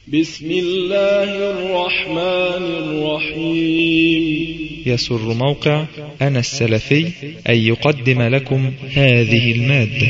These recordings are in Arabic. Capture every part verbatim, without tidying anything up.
بسم الله الرحمن الرحيم. يسر موقع أنا السلفي أن يقدم لكم هذه المادة.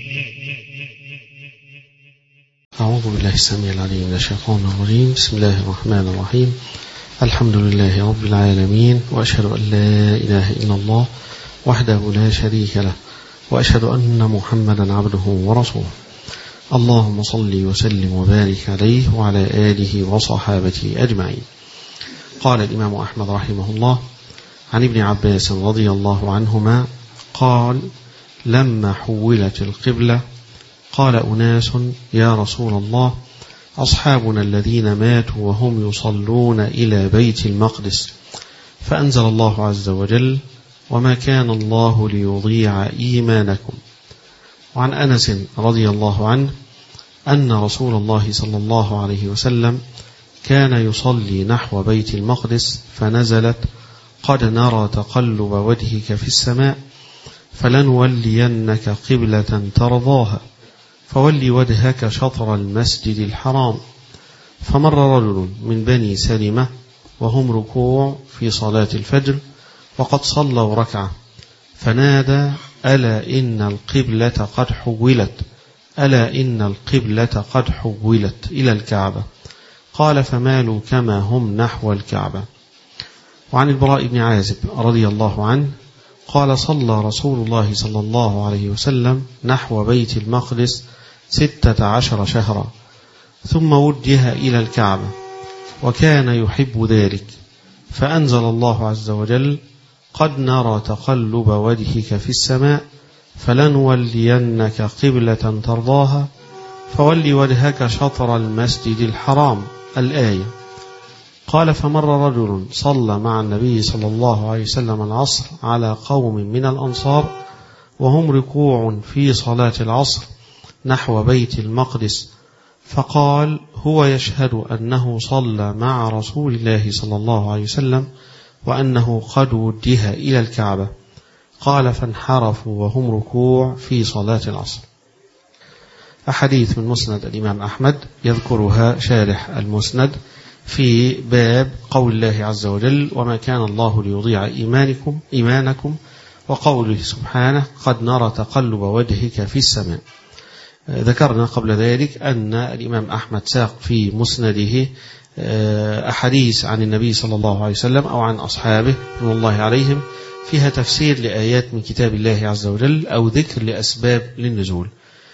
أعوذ بالله السميع العليم من الشيطان الرجيم. بسم الله الرحمن الرحيم. الحمد لله رب العالمين، وأشهد أن لا إله إلا الله وحده لا شريك له، وأشهد أن محمدا عبده ورسوله. اللهم صل وسلم وبارك عليه وعلى آله وصحابته أجمعين. قال الإمام أحمد رحمه الله عن ابن عباس رضي الله عنهما قال: لما حولت القبلة قال أناس: يا رسول الله، أصحابنا الذين ماتوا وهم يصلون إلى بيت المقدس، فأنزل الله عز وجل: وما كان الله ليضيع إيمانكم. وعن أنس رضي الله عنه أن رسول الله صلى الله عليه وسلم كان يصلي نحو بيت المقدس، فنزلت: قد نرى تقلب وجهك في السماء، فلنولينك قبلة ترضاها، فولي وجهك شطر المسجد الحرام. فمر رجل من بني سلمة وهم ركوع في صلاة الفجر، وقد صلوا ركعة، فنادى: ألا إن القبلة قد حولت، ألا إن القبلة قد حولت إلى الكعبة. قال: فمالوا كما هم نحو الكعبة. وعن البراء بن عازب رضي الله عنه قال: صلى رسول الله صلى الله عليه وسلم نحو بيت المقدس ستة عشر شهرا، ثم وجه إلى الكعبة، وكان يحب ذلك، فأنزل الله عز وجل: قد نرى تقلب وجهك في السماء، فلنولينك قبلة ترضاها، فولي وجهك شطر المسجد الحرام. الآية. قال: فمر رجل صلى مع النبي صلى الله عليه وسلم العصر على قوم من الأنصار وهم ركوع في صلاة العصر نحو بيت المقدس، فقال: هو يشهد أنه صلى مع رسول الله صلى الله عليه وسلم وأنه قد وجه إلى الكعبة. قال: فانحرفوا وهم ركوع في صلاة العصر. أحاديث من مسند الإمام أحمد يذكرها شارح المسند في باب قول الله عز وجل: وما كان الله ليضيع إيمانكم إيمانكم وقوله سبحانه: قد نرى تقلب وجهك في السماء. ذكرنا قبل ذلك أن الإمام أحمد ساق في مسنده أحاديث عن النبي صلى الله عليه وسلم أو عن أصحابه رضي الله عليهم فيها تفسير لآيات من كتاب الله عز وجل أو ذكر لأسباب للنزول.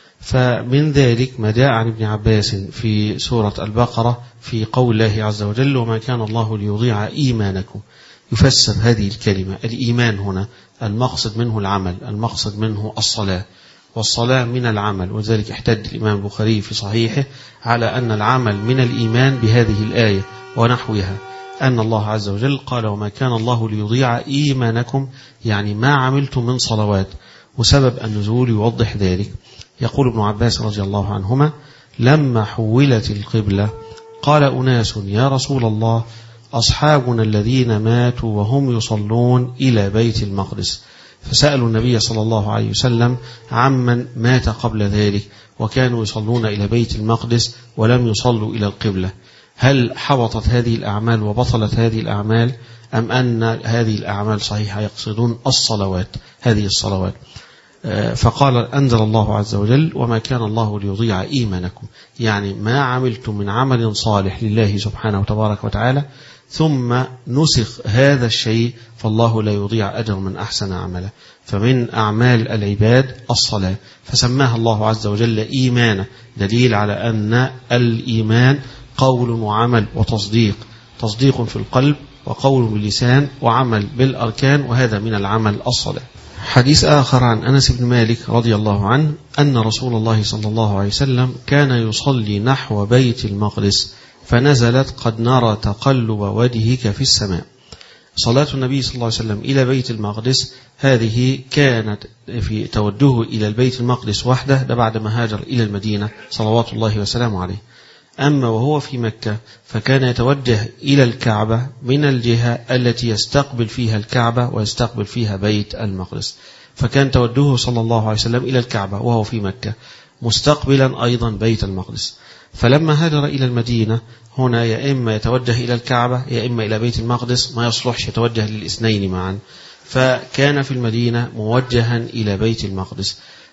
فمن ذلك ما جاء عن ابن عباس في سورة البقرة في قول الله عز وجل: وما كان الله ليضيع إيمانكم. يفسر هذه الكلمة الإيمان هنا المقصد منه العمل، المقصد منه الصلاة، والصلاة من العمل. وذلك احتج الإمام البخاري في صحيحه على أن العمل من الإيمان بهذه الآية ونحوها، أن الله عز وجل قال: وما كان الله ليضيع إيمانكم، يعني ما عملتم من صلوات، وسبب النزول يوضح ذلك. يقول ابن عباس رضي الله عنهما: لما حولت القبلة قال أناس: يا رسول الله، أصحابنا الذين ماتوا وهم يصلون إلى بيت المقدس، فسألوا النبي صلى الله عليه وسلم عمن مات قبل ذلك وكانوا يصلون إلى بيت المقدس ولم يصلوا إلى القبلة، هل حبطت هذه الأعمال وبطلت هذه الأعمال، أم أن هذه الأعمال صحيحة؟ يقصدون الصلوات، هذه الصلوات. فقال: أنزل الله عز وجل: وما كان الله ليضيع إيمانكم، يعني ما عملتم من عمل صالح لله سبحانه وتبارك وتعالى ثم نسخ هذا الشيء، فالله لا يضيع أجر من أحسن عملا. فمن أعمال العباد الصلاة، فسماها الله عز وجل إيمانا، دليل على أن الإيمان قول وعمل وتصديق، تصديق في القلب وقول باللسان وعمل بالأركان، وهذا من العمل الصلاة. حديث آخر عن أنس بن مالك رضي الله عنه أن رسول الله صلى الله عليه وسلم كان يصلي نحو بيت المقدس، فنزلت: قد نرى تقلب وجهك في السماء. صلاة النبي صلى الله عليه وسلم إلى بيت المقدس هذه كانت في توجهه إلى البيت المقدس وحده، ده بعد ما هاجر إلى المدينة صلوات الله وسلامه عليه. أما وهو في مكة فكان يتوجه إلى الكعبة من الجهة التي يستقبل فيها الكعبة ويستقبل فيها بيت المقدس، فكان توجهه صلى الله عليه وسلم إلى الكعبة وهو في مكة، مستقبلا أيضا بيت المقدس. فلما هاجر إلى المدينة هنا يا إما يتوجه إلى الكعبة يا إما إلى بيت المقدس، ما يصلحش يتوجه للاثنين معا، فكان في المدينة موجها إلى بيت المقدس،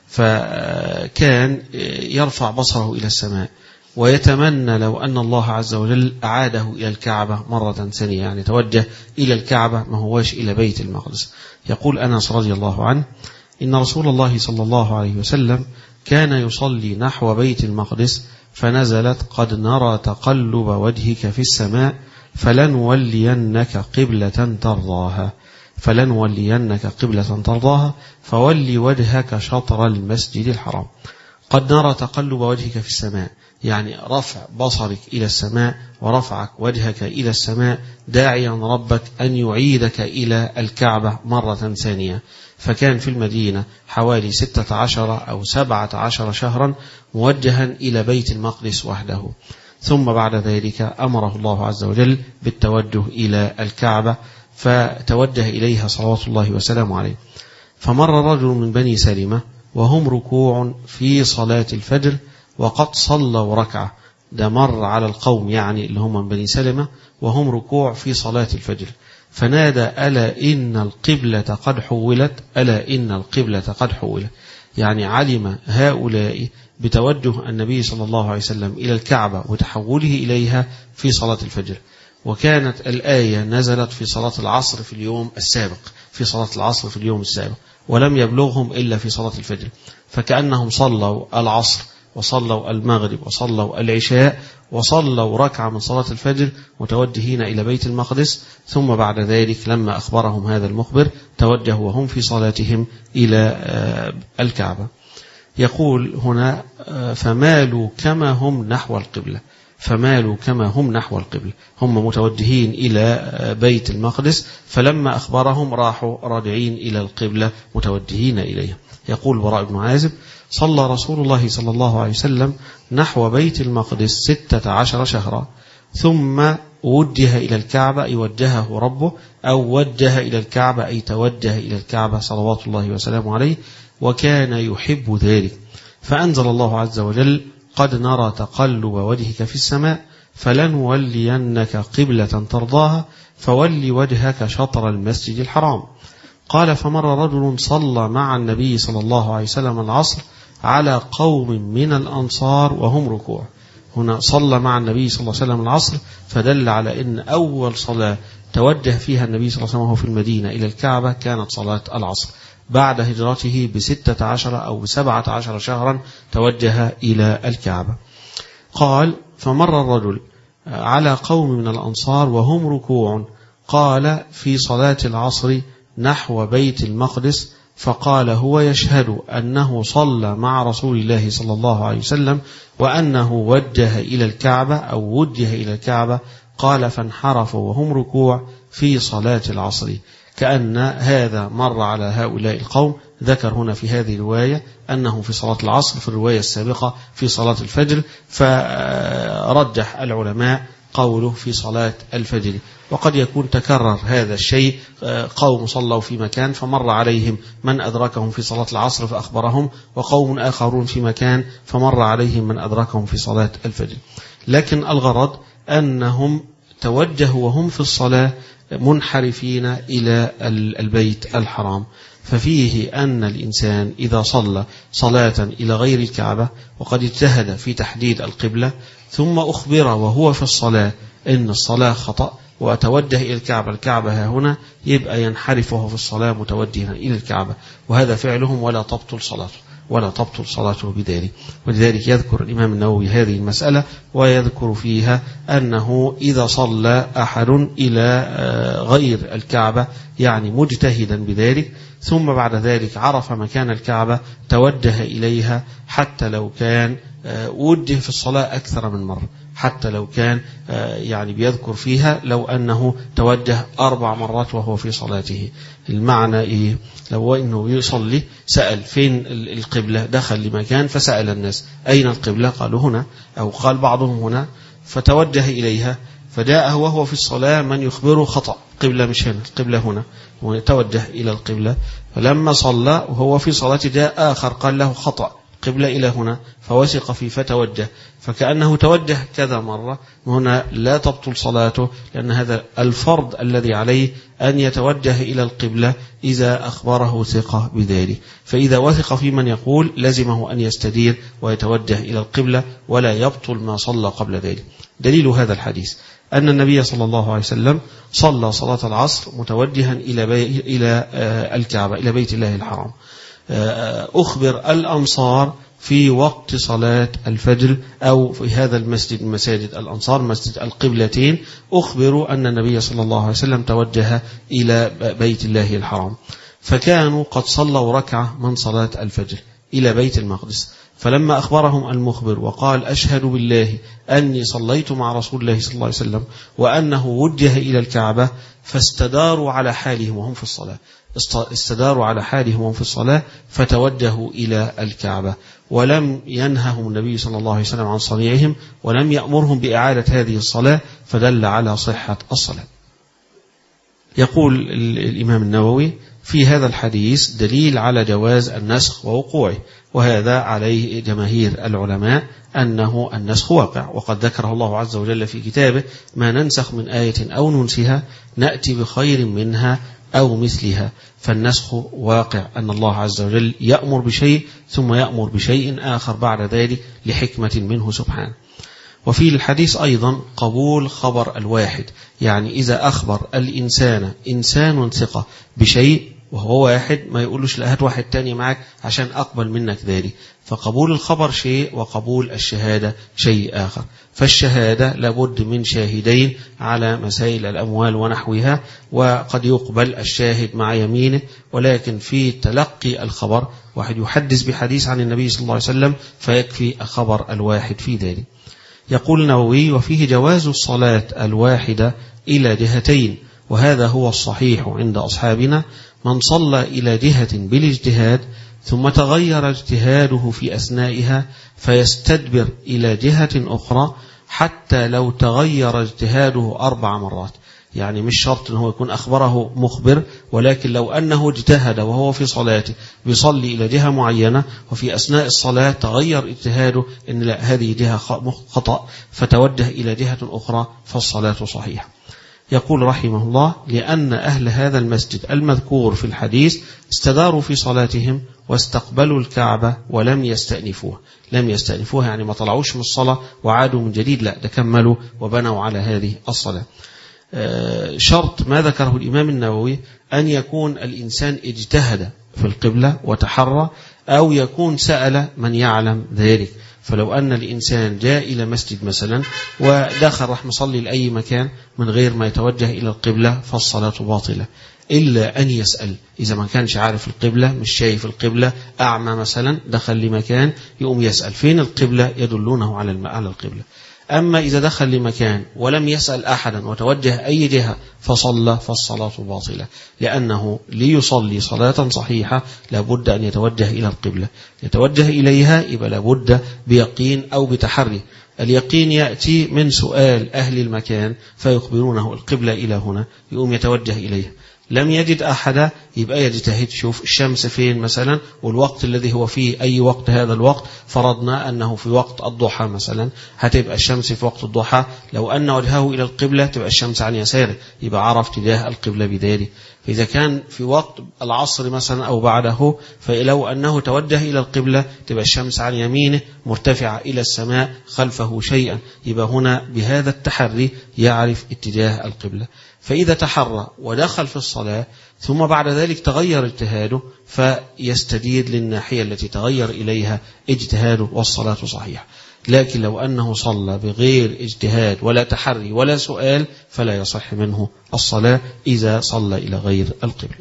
فكان يرفع بصره إلى السماء ويتمنى لو أن الله عز وجل أعاده إلى الكعبة مرة ثانية، يعني توجه إلى الكعبة ما هواش إلى بيت المقدس. يقول أنس رضي الله عنه إن رسول الله صلى الله عليه وسلم كان يصلي نحو بيت المقدس فنزلت قد نرى تقلب وجهك في السماء فلنولينك قبلة ترضاها فلنولينك قبلة ترضاها فولي وجهك شطر المسجد الحرام. قد نرى تقلب وجهك في السماء، يعني رفع بصرك إلى السماء ورفعك وجهك إلى السماء داعيا ربك أن يعيدك إلى الكعبة مرة ثانية. فكان في المدينة حوالي ستة عشر أو سبعة عشر شهرا موجها إلى بيت المقدس وحده، ثم بعد ذلك أمره الله عز وجل بالتوجه إلى الكعبة فتوجه إليها صلوات الله وسلامه عليه. فمر رجل من بني سلمة وهم ركوع في صلاة الفجر وقد صلوا ركعة، ده مر على القوم يعني اللي هم من بني سلمة وهم ركوع في صلاة الفجر، فنادى ألا إن القبلة قد حولت ألا إن القبلة قد حولت، يعني علم هؤلاء بتوجه النبي صلى الله عليه وسلم إلى الكعبة وتحوله إليها في صلاة الفجر. وكانت الآية نزلت في صلاة العصر في اليوم السابق في صلاة العصر في اليوم السابق ولم يبلغهم إلا في صلاة الفجر، فكأنهم صلوا العصر وصلوا المغرب وصلوا العشاء وصلوا ركعة من صلاة الفجر متوجهين إلى بيت المقدس، ثم بعد ذلك لما أخبرهم هذا المخبر توجهوا وهم في صلاتهم إلى الكعبة. يقول هنا فمالوا كما هم نحو القبلة فمالوا كما هم نحو القبلة، هم متوجهين إلى بيت المقدس فلما أخبرهم راحوا راجعين إلى القبلة متوجهين إليها. يقول براء بن عازب صلى رسول الله صلى الله عليه وسلم نحو بيت المقدس ستة عشر شهرا ثم وجه إلى الكعبة أي وجهه ربه أو وجه إلى الكعبة أي توجه إلى الكعبة صلوات الله وسلامه عليه، وكان يحب ذلك. فأنزل الله عز وجل قد نرى تقلب وجهك في السماء فلنولينك قبلة ترضاها فولي وجهك شطر المسجد الحرام. قال فمر رجل صلى مع النبي صلى الله عليه وسلم العصر على قوم من الأنصار وهم ركوع. هنا صلى مع النبي صلى الله عليه وسلم العصر فدل على أن أول صلاة توجه فيها النبي صلى الله عليه وسلم وهو في المدينة إلى الكعبة كانت صلاة العصر، بعد هجرته بستة عشر أو بسبعة عشر شهرا توجه إلى الكعبة. قال فمر الرجل على قوم من الأنصار وهم ركوع قال في صلاة العصر نحو بيت المقدس، فقال هو يشهد أنه صلى مع رسول الله صلى الله عليه وسلم وأنه وجه إلى الكعبة أو وجه إلى الكعبة. قال فانحرفوا وهم ركوع في صلاة العصر، كأن هذا مر على هؤلاء القوم. ذكر هنا في هذه الرواية أنه في صلاة العصر، في الرواية السابقة في صلاة الفجر، فرجح العلماء قوله في صلاة الفجر. وقد يكون تكرر هذا الشيء، قوم صلوا في مكان فمر عليهم من أدركهم في صلاة العصر فأخبرهم، وقوم آخرون في مكان فمر عليهم من أدركهم في صلاة الفجر. لكن الغرض أنهم توجهوا وهم في الصلاة منحرفين إلى البيت الحرام. ففيه أن الإنسان إذا صلى صلاة إلى غير الكعبة وقد اجتهد في تحديد القبلة ثم أخبر وهو في الصلاة إن الصلاة خطأ وأتوجه إلى الكعبة الكعبة ها هنا، يبقى ينحرف وهو في الصلاة متوجها إلى الكعبة، وهذا فعلهم ولا تبطل صلاته ولا تبطل صلاته بذلك. ولذلك يذكر الإمام النووي هذه المسألة ويذكر فيها أنه إذا صلى أحد إلى غير الكعبة يعني مجتهدا بذلك ثم بعد ذلك عرف مكان الكعبة توجه إليها، حتى لو كان وجه في الصلاة أكثر من مرة، حتى لو كان يعني بيذكر فيها لو أنه توجه أربع مرات وهو في صلاته. المعنى إيه؟ لو أنه يصلي سأل فين القبلة، دخل لمكان فسأل الناس أين القبلة، قالوا هنا، أو قال بعضهم هنا، فتوجه إليها فجاءه وهو في الصلاة من يخبره خطأ، قبلة مش هنا، قبلة هنا، وتوجه إلى القبلة. فلما صلى وهو في صلاة جاء آخر قال له خطأ، قبلة إلى هنا فوثق فيه فتوجه، فكأنه توجه كذا مرة، هنا لا تبطل صلاته، لأن هذا الفرض الذي عليه أن يتوجه إلى القبلة إذا أخبره ثقة بذلك. فإذا وثق في من يقول لزمه أن يستدير ويتوجه إلى القبلة ولا يبطل ما صلى قبل ذلك. دليل هذا الحديث أن النبي صلى الله عليه وسلم صلى صلاة العصر متوجها إلى بي... إلى الكعبة، إلى بيت الله الحرام. أخبر الأنصار في وقت صلاة الفجر أو في هذا المسجد من مساجد الأنصار مسجد القبلتين، أخبروا أن النبي صلى الله عليه وسلم توجه إلى بيت الله الحرام، فكانوا قد صلوا ركعة من صلاة الفجر إلى بيت المقدس. فلما أخبرهم المخبر وقال أشهد بالله أني صليت مع رسول الله صلى الله عليه وسلم وأنه وجه إلى الكعبة، فاستداروا على حالهم وهم في الصلاة، استداروا على حالهم وهم في الصلاة فتوجهوا إلى الكعبة، ولم ينههم النبي صلى الله عليه وسلم عن صنيعهم ولم يأمرهم بإعادة هذه الصلاة، فدل على صحة الصلاة. يقول الإمام النووي في هذا الحديث دليل على جواز النسخ ووقوعه، وهذا عليه جماهير العلماء أنه النسخ واقع، وقد ذكره الله عز وجل في كتابه ما ننسخ من آية أو ننسها نأتي بخير منها أو مثلها. فالنسخ واقع، أن الله عز وجل يأمر بشيء ثم يأمر بشيء آخر بعد ذلك لحكمة منه سبحانه. وفي الحديث أيضا قبول خبر الواحد، يعني إذا أخبر الإنسان إنسان ثقة بشيء وهو واحد ما يقولوش لا هات واحد تاني معك عشان أقبل منك ذلك، فقبول الخبر شيء وقبول الشهادة شيء آخر. فالشهادة لابد من شاهدين على مسائل الأموال ونحوها، وقد يقبل الشاهد مع يمينه، ولكن في تلقي الخبر واحد يحدث بحديث عن النبي صلى الله عليه وسلم فيكفي خبر الواحد في ذلك. يقول النووي وفيه جواز الصلاة الواحدة إلى جهتين، وهذا هو الصحيح عند أصحابنا، من صلى إلى جهة بالاجتهاد ثم تغير اجتهاده في أثنائها فيستدبر إلى جهة أخرى حتى لو تغير اجتهاده أربع مرات. يعني مش شرط أنه يكون أخبره مخبر، ولكن لو أنه اجتهد وهو في صلاته بيصلي إلى جهة معينة وفي أثناء الصلاة تغير اجتهاده أن لا هذه جهة خطأ فتوجه إلى جهة أخرى فالصلاة صحيحة. يقول رحمه الله لأن أهل هذا المسجد المذكور في الحديث استداروا في صلاتهم واستقبلوا الكعبة ولم يستأنفوها. لم يستأنفوها يعني ما طلعوش من الصلاة وعادوا من جديد، لا ده كملوا وبنوا على هذه الصلاة. شرط ما ذكره الإمام النووي أن يكون الإنسان اجتهد في القبلة وتحرى، أو يكون سأل من يعلم ذلك. فلو أن الإنسان جاء إلى مسجد مثلا ودخل رح مصلي لأي مكان من غير ما يتوجه إلى القبلة فالصلاة باطلة، إلا أن يسأل. إذا ما كانش عارف القبلة، مش شايف القبلة، أعمى مثلا، دخل لمكان يقوم يسأل فين القبلة يدلونه على على القبلة. أما إذا دخل لمكان ولم يسأل أحدا وتوجه أي جهة فصلى فالصلاة باطلة، لأنه ليصلي صلاة صحيحة لابد أن يتوجه إلى القبلة. يتوجه إليها يبقى لابد بيقين أو بتحري. اليقين يأتي من سؤال أهل المكان فيخبرونه القبلة إلى هنا، يقوم يتوجه إليها. لم يجد أحدا يبقى يجتهد، شوف الشمس فين مثلا والوقت الذي هو فيه أي وقت. هذا الوقت فرضنا أنه في وقت الضحى مثلا، هتبقى الشمس في وقت الضحى، لو أن وجهه إلى القبلة تبقى الشمس عن يساره، يبقى عرف تجاه القبلة بذلك. فإذا كان في وقت العصر مثلا أو بعده، فلو أنه توجه إلى القبلة تبقى الشمس عن يمينه مرتفعة إلى السماء خلفه شيئا، يبقى هنا بهذا التحري يعرف اتجاه القبلة. فإذا تحرى ودخل في الصلاة ثم بعد ذلك تغير اجتهاده فيستدير للناحية التي تغير إليها اجتهاده والصلاة صحيحة. لكن لو أنه صلى بغير اجتهاد ولا تحري ولا سؤال فلا يصح منه الصلاة إذا صلى إلى غير القبلة.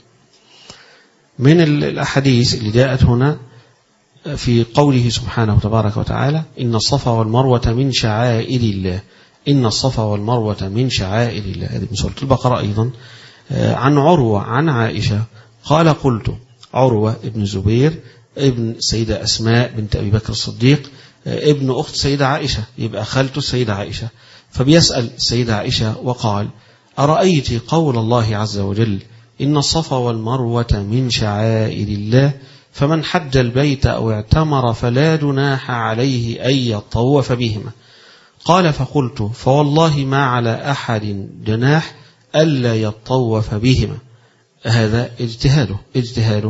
من الأحاديث اللي جاءت هنا في قوله سبحانه وتبارك وتعالى إن الصفا والمروة من شعائر الله، إن الصفا والمروة من شعائر الله، هذه من سورة البقرة أيضا. عن عروة عن عائشة قال قلت، عروة ابن زبير ابن السيدة أسماء بنت أبي بكر الصديق ابن أخت السيدة عائشة، يبقى خالته السيدة عائشة. فبيسأل السيدة عائشة وقال أرأيت قول الله عز وجل إن الصفا والمروة من شعائر الله، فمن حج البيت أو اعتمر فلا جناح عليه أن يطوف بهما. قال فقلت فوالله ما على أحد جناح ألا يطوف بهما. هذا اجتهاده اجتهاده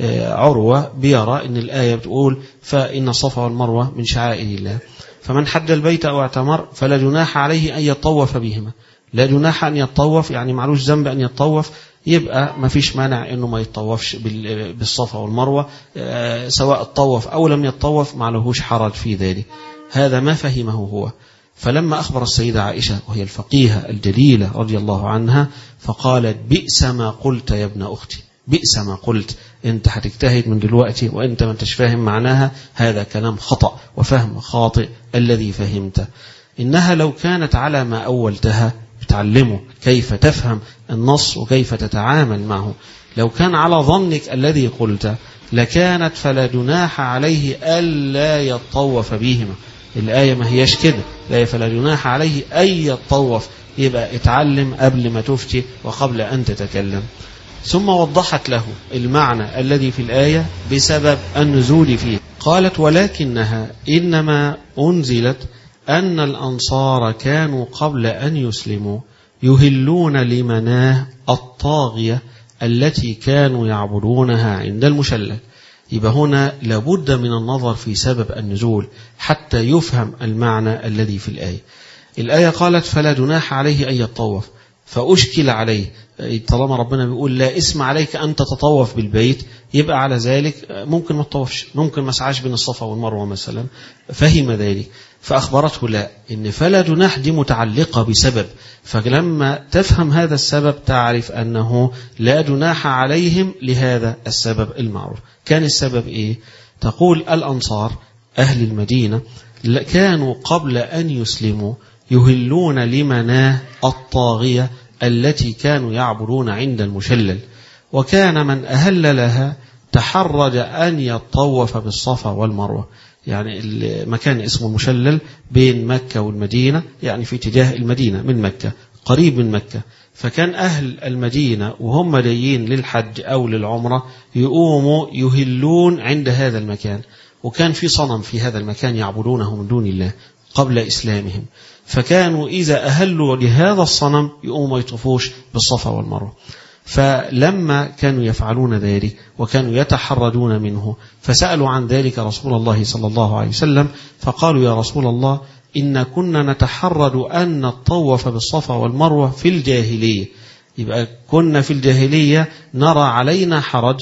عروة بيرى أن الآية بتقول فإن الصفا والمروة من شعائر الله، فمن حج البيت أو اعتمر فلا جناح عليه أن يطوف بهما. لا جناح أن يطوف يعني معلوش ذنب أن يطوف، يبقى ما فيش مانع أنه ما يطوفش بالصفا والمروة، سواء الطوف أو لم يطوف ما لهوش حرج في ذلك. هذا ما فهمه هو. فلما أخبر السيدة عائشة وهي الفقيهة الجليلة رضي الله عنها فقالت بئس ما قلت يا ابن أختي، بئس ما قلت، أنت هتجتهد من دلوقتي وأنت ما انتش فاهم معناها، هذا كلام خطأ وفهم خاطئ الذي فهمته. إنها لو كانت على ما أولتها بتعلمه كيف تفهم النص وكيف تتعامل معه، لو كان على ظنك الذي قلت لكانت فلا جناح عليه ألا يطوف بهما. الآية ما هيش كده، الآية فلا جناح عليه أن يطوف، يبقى اتعلم قبل ما تفتي وقبل أن تتكلم. ثم وضحت له المعنى الذي في الآية بسبب النزول فيه. قالت ولكنها إنما أنزلت أن الأنصار كانوا قبل أن يسلموا يهلون لمناه الطاغية التي كانوا يعبدونها عند المشلل. يبقى هنا لابد من النظر في سبب النزول حتى يفهم المعنى الذي في الآية. الآية قالت فلا جناح عليه أن يطوف، فأشكل عليه طالما ربنا بيقول لا اسم عليك أن تتطوف بالبيت، يبقى على ذلك ممكن ما تطوفش، ممكن ما سعاش بين الصفا والمروة مثلا. فهم ذلك فأخبرته لا، إن فلا جناح دي متعلقة بسبب، فلما تفهم هذا السبب تعرف أنه لا جناح عليهم لهذا السبب المعروف. كان السبب إيه؟ تقول الأنصار أهل المدينة كانوا قبل أن يسلموا يهلون لمناه الطاغية التي كانوا يعبدون عند المشلل، وكان من أهل لها تحرج أن يطوف بالصفا والمروة. يعني المكان اسمه المشلل بين مكة والمدينة، يعني في اتجاه المدينة من مكة، قريب من مكة. فكان أهل المدينة وهم جايين للحج أو للعمرة يقوموا يهلون عند هذا المكان، وكان في صنم في هذا المكان يعبدونه من دون الله قبل إسلامهم، فكانوا إذا أهلوا لهذا الصنم يقوموا يطوفوش بالصفا والمروة. فلما كانوا يفعلون ذلك وكانوا يتحرجون منه فسألوا عن ذلك رسول الله صلى الله عليه وسلم، فقالوا يا رسول الله إن كنا نتحرج أن نطوف بالصفا والمروة في الجاهلية. يبقى كنا في الجاهلية نرى علينا حرج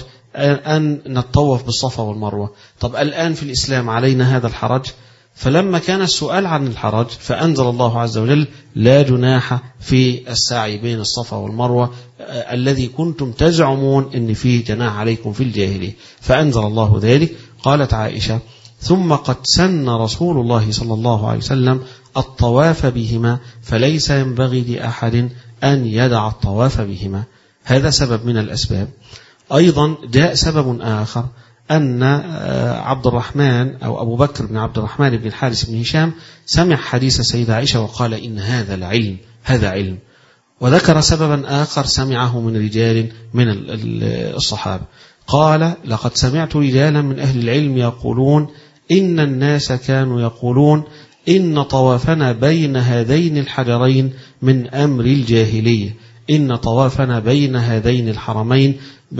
أن نطوف بالصفا والمروة، طب الآن في الإسلام علينا هذا الحرج؟ فلما كان السؤال عن الحرج فأنزل الله عز وجل لا جناح في السعي بين الصفا والمروة الذي كنتم تزعمون إن فيه جناح عليكم في الجاهلية، فأنزل الله ذلك. قالت عائشة ثم قد سن رسول الله صلى الله عليه وسلم الطواف بهما فليس ينبغي لأحد أن يدع الطواف بهما. هذا سبب من الأسباب. أيضا جاء سبب آخر أن عبد الرحمن أو أبو بكر بن عبد الرحمن بن الحارث بن هشام سمع حديث السيدة عائشة وقال إن هذا العلم هذا علم. وذكر سببا آخر سمعه من رجال من الصحابة، قال لقد سمعت رجالا من أهل العلم يقولون إن الناس كانوا يقولون إن طوافنا بين هذين الحجرين من أمر الجاهلية، إن طوافنا بين هذين الحرمين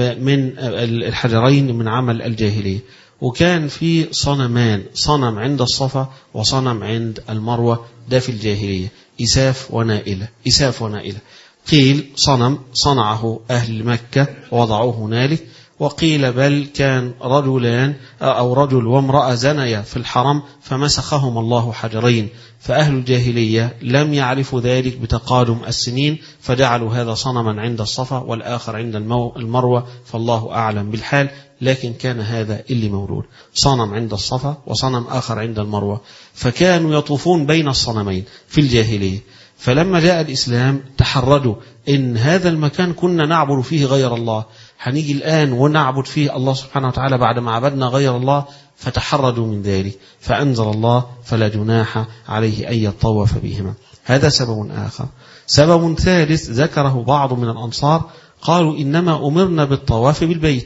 من الحجرين من عمل الجاهلية. وكان في صنمان، صنم عند الصفا وصنم عند المروة، ده في الجاهلية، إساف ونائلة، إساف ونائلة. قيل صنم صنعه أهل مكة ووضعوه هنالك، وقيل بل كان رجلان أو رجل وامرأة زنيا في الحرم فمسخهم الله حجرين، فأهل الجاهلية لم يعرفوا ذلك بتقادم السنين فجعلوا هذا صنما عند الصفا والآخر عند المروة، فالله أعلم بالحال. لكن كان هذا اللي مولود، صنم عند الصفا وصنم آخر عند المروة، فكانوا يطوفون بين الصنمين في الجاهلية. فلما جاء الإسلام تحرجوا إن هذا المكان كنا نعبد فيه غير الله، هنيجي الآن ونعبد فيه الله سبحانه وتعالى بعد ما عبدنا غير الله، فتحرجوا من ذلك، فأنزل الله فلا جناح عليه أن يطوف بهما. هذا سبب آخر. سبب ثالث ذكره بعض من الأنصار، قالوا إنما أمرنا بالطواف بالبيت،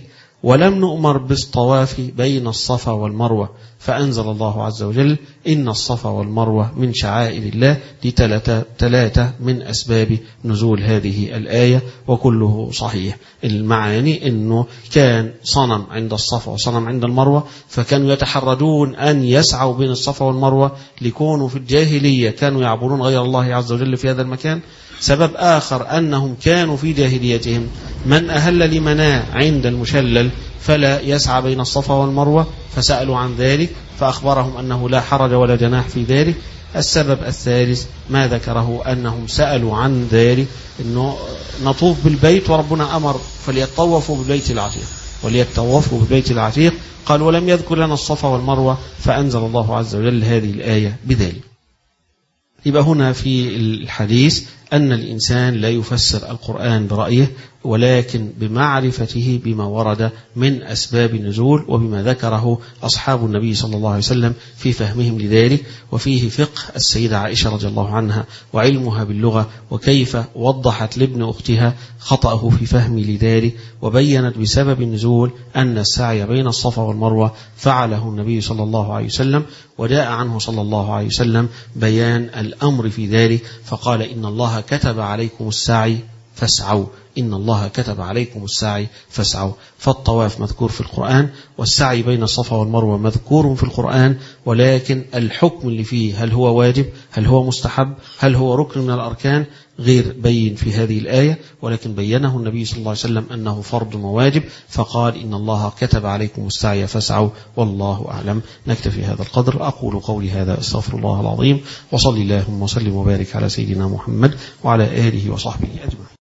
ولم نؤمر بالطواف بين الصفا والمروة، فأنزل الله عز وجل إن الصفا والمروة من شعائر الله لثلاثة من أسباب نزول هذه الآية، وكله صحيح. المعاني أنه كان صنم عند الصفا وصنم عند المروة، فكانوا يتحرجون أن يسعوا بين الصفا والمروة ليكونوا في الجاهلية كانوا يعبدون غير الله عز وجل في هذا المكان. سبب آخر أنهم كانوا في جاهليتهم من أهل لمناه عند المشلل فلا يسعى بين الصفا والمروة، فسألوا عن ذلك فأخبرهم أنه لا حرج ولا جناح في ذلك. السبب الثالث ما ذكره أنهم سألوا عن ذلك أنه نطوف بالبيت وربنا أمر فليطوفوا بالبيت العتيق وليطوفوا بالبيت العتيق، قال ولم يذكر لنا الصفا والمروة، فأنزل الله عز وجل هذه الآية بذلك. يبقى هنا في الحديث أن الإنسان لا يفسر القرآن برأيه، ولكن بمعرفته بما ورد من أسباب النزول وبما ذكره أصحاب النبي صلى الله عليه وسلم في فهمهم لذلك. وفيه فقه السيدة عائشة رضي الله عنها وعلمها باللغة، وكيف وضحت لابن أختها خطأه في فهم لذلك، وبينت بسبب النزول أن السعي بين الصفا والمروة فعله النبي صلى الله عليه وسلم، وجاء عنه صلى الله عليه وسلم بيان الأمر في ذلك، فقال إن الله كتب عليكم السعي فاسعوا، إن الله كتب عليكم السعي فاسعوا. فالطواف مذكور في القرآن، والسعي بين الصفا والمروة مذكور في القرآن، ولكن الحكم اللي فيه هل هو واجب، هل هو مستحب، هل هو ركن من الأركان، غير بين في هذه الآية، ولكن بينه النبي صلى الله عليه وسلم أنه فرض وواجب، فقال إن الله كتب عليكم السعي فاسعوا، والله أعلم. نكتفي هذا القدر. أقول قولي هذا أستغفر الله العظيم، وصلي اللهم وسلم وبارك على سيدنا محمد وعلى آله وصحبه أجمعين.